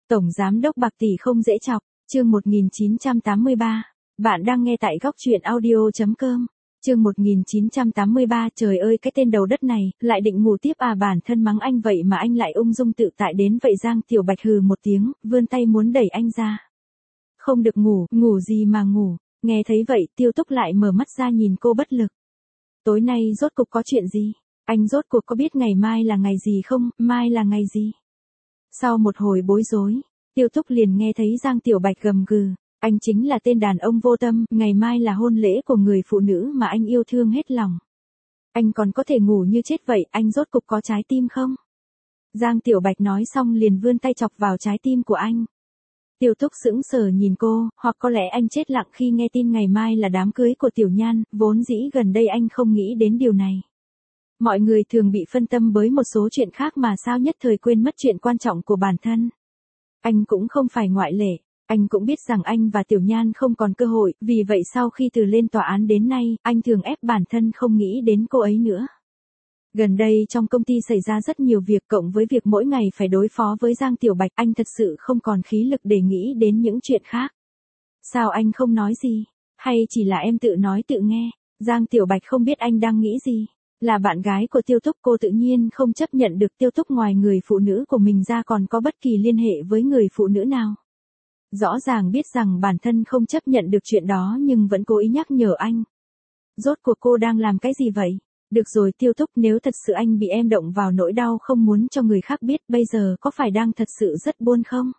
Tổng giám đốc bạc tỷ không dễ chọc, chương 1983. Bạn đang nghe tại góc truyện audio.com. Chương 1983. Trời ơi, cái tên đầu đất này, lại định ngủ tiếp à? Bản thân mắng anh vậy mà anh lại ung dung tự tại đến vậy. Giang Tiểu Bạch hừ một tiếng, vươn tay muốn đẩy anh ra. Không được ngủ, ngủ gì mà ngủ. Nghe thấy vậy, Tiêu Túc lại mở mắt ra nhìn cô bất lực. Tối nay rốt cục có chuyện gì? Anh rốt cuộc có biết ngày mai là ngày gì không? Mai là ngày gì? Sau một hồi bối rối, Tiêu Túc liền nghe thấy Giang Tiểu Bạch gầm gừ. Anh chính là tên đàn ông vô tâm, ngày mai là hôn lễ của người phụ nữ mà anh yêu thương hết lòng. Anh còn có thể ngủ như chết vậy, anh rốt cục có trái tim không? Giang Tiểu Bạch nói xong liền vươn tay chọc vào trái tim của anh. Tiêu Túc sững sờ nhìn cô, hoặc có lẽ anh chết lặng khi nghe tin ngày mai là đám cưới của Tiểu Nhan, vốn dĩ gần đây anh không nghĩ đến điều này. Mọi người thường bị phân tâm bởi một số chuyện khác mà sao nhất thời quên mất chuyện quan trọng của bản thân. Anh cũng không phải ngoại lệ, anh cũng biết rằng anh và Tiểu Nhan không còn cơ hội, vì vậy sau khi từ lên tòa án đến nay, anh thường ép bản thân không nghĩ đến cô ấy nữa. Gần đây trong công ty xảy ra rất nhiều việc cộng với việc mỗi ngày phải đối phó với Giang Tiểu Bạch, anh thật sự không còn khí lực để nghĩ đến những chuyện khác. Sao anh không nói gì? Hay chỉ là em tự nói tự nghe? Giang Tiểu Bạch không biết anh đang nghĩ gì. Là bạn gái của Tiêu Túc, cô tự nhiên không chấp nhận được Tiêu Túc ngoài người phụ nữ của mình ra còn có bất kỳ liên hệ với người phụ nữ nào. Rõ ràng biết rằng bản thân không chấp nhận được chuyện đó nhưng vẫn cố ý nhắc nhở anh. Rốt cuộc cô đang làm cái gì vậy? Được rồi Tiêu Túc, nếu thật sự anh bị em động vào nỗi đau không muốn cho người khác biết, bây giờ có phải đang thật sự rất buồn không?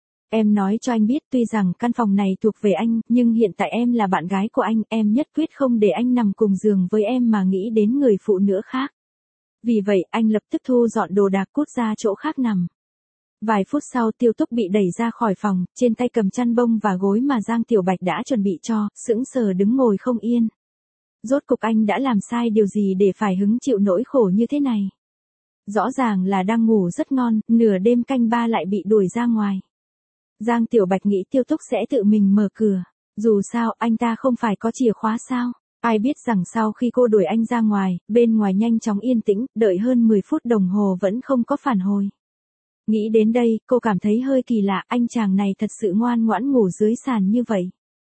Em nói cho anh biết, tuy rằng căn phòng này thuộc về anh, nhưng hiện tại em là bạn gái của anh, em nhất quyết không để anh nằm cùng giường với em mà nghĩ đến người phụ nữ khác. Vì vậy, anh lập tức thu dọn đồ đạc cút ra chỗ khác nằm. Vài phút sau Tiêu Túc bị đẩy ra khỏi phòng, trên tay cầm chăn bông và gối mà Giang Tiểu Bạch đã chuẩn bị cho, sững sờ đứng ngồi không yên. Rốt cục anh đã làm sai điều gì để phải hứng chịu nỗi khổ như thế này? Rõ ràng là đang ngủ rất ngon, nửa đêm canh ba lại bị đuổi ra ngoài. Giang Tiểu Bạch nghĩ Tiêu Túc sẽ tự mình mở cửa. Dù sao, anh ta không phải có chìa khóa sao? Ai biết rằng sau khi cô đuổi anh ra ngoài, bên ngoài nhanh chóng yên tĩnh, đợi hơn 10 phút đồng hồ vẫn không có phản hồi. Nghĩ đến đây, cô cảm thấy hơi kỳ lạ, anh chàng này thật sự ngoan ngoãn ngủ dưới sàn như vậy.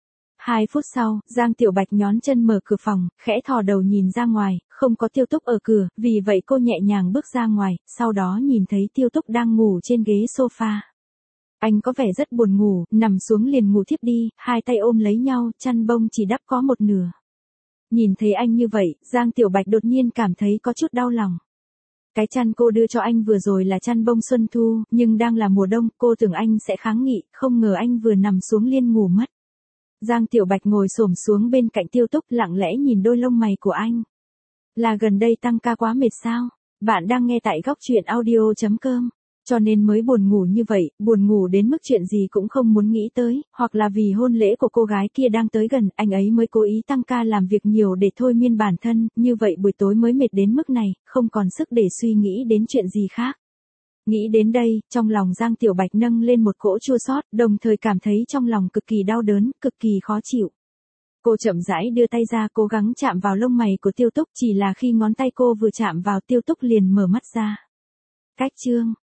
2 phút sau, Giang Tiểu Bạch nhón chân mở cửa phòng, khẽ thò đầu nhìn ra ngoài, không có Tiêu Túc ở cửa, vì vậy cô nhẹ nhàng bước ra ngoài, sau đó nhìn thấy Tiêu Túc đang ngủ trên ghế sofa. Anh có vẻ rất buồn ngủ, nằm xuống liền ngủ thiếp đi, hai tay ôm lấy nhau, chăn bông chỉ đắp có một nửa. Nhìn thấy anh như vậy, Giang Tiểu Bạch đột nhiên cảm thấy có chút đau lòng. Cái chăn cô đưa cho anh vừa rồi là chăn bông xuân thu, nhưng đang là mùa đông, cô tưởng anh sẽ kháng nghị, không ngờ anh vừa nằm xuống liền ngủ mất. Giang Tiểu Bạch ngồi xổm xuống bên cạnh Tiêu Túc, lặng lẽ nhìn đôi lông mày của anh. Là gần đây tăng ca quá mệt sao? Bạn đang nghe tại góc truyện audio.com. Cho nên mới buồn ngủ như vậy, buồn ngủ đến mức chuyện gì cũng không muốn nghĩ tới, hoặc là vì hôn lễ của cô gái kia đang tới gần, anh ấy mới cố ý tăng ca làm việc nhiều để thôi miên bản thân, như vậy buổi tối mới mệt đến mức này, không còn sức để suy nghĩ đến chuyện gì khác. Nghĩ đến đây, trong lòng Giang Tiểu Bạch nâng lên một cỗ chua xót, đồng thời cảm thấy trong lòng cực kỳ đau đớn, cực kỳ khó chịu. Cô chậm rãi đưa tay ra cố gắng chạm vào lông mày của Tiêu Túc, chỉ là khi ngón tay cô vừa chạm vào Tiêu Túc liền mở mắt ra. Cách chương